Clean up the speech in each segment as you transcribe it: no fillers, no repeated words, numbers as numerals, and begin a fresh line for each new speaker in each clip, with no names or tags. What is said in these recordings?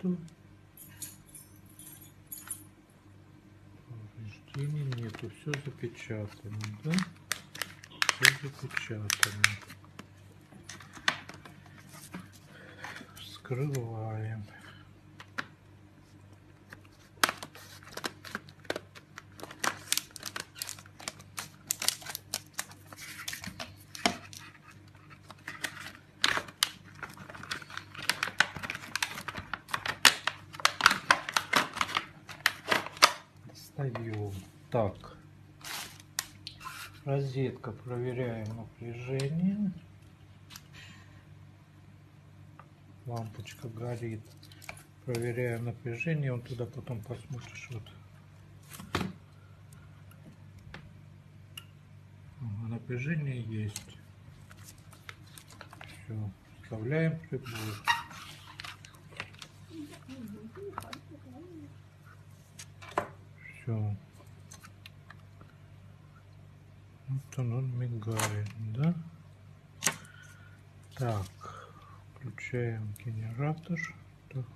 нету. Повреждений нету. Все запечатано, да? Все запечатано. Вскрываем. Достаем. Так. Розетка. Проверяем напряжение. Лампочка горит. Проверяем напряжение. Он туда потом посмотришь. Вот. Напряжение есть. Все. Вставляем прибор. Все. Вот он мигает, да? Так. Включаем генератор. Так.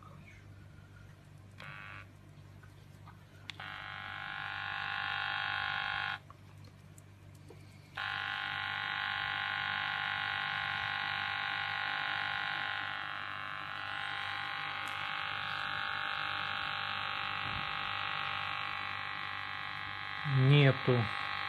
Нету.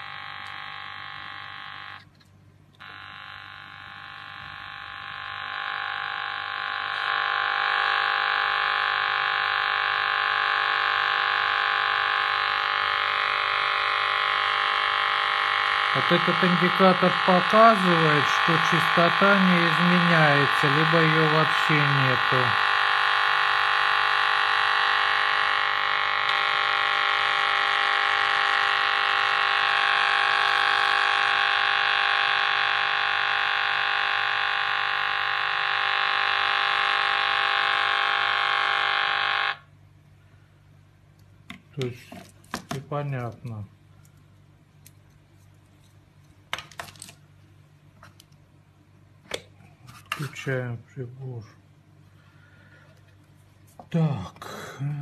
Вот этот индикатор показывает, что частота не изменяется, либо ее вообще нету. То есть непонятно. Включаем прибор. Так.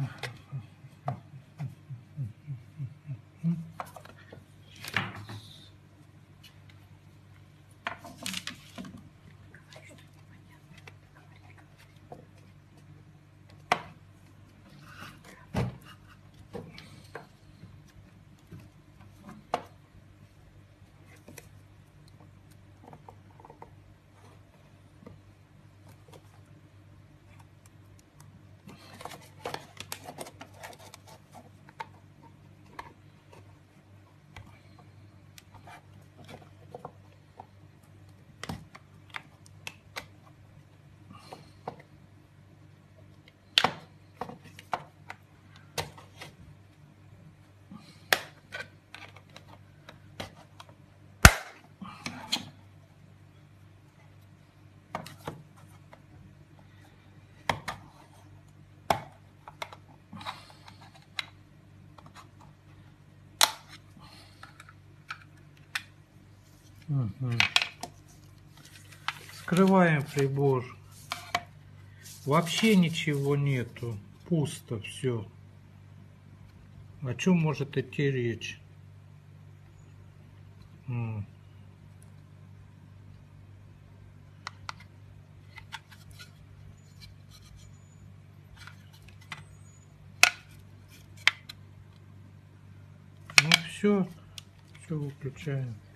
Скрываем прибор. Вообще ничего нету. Пусто все. О чем может идти речь? Ну все выключаем.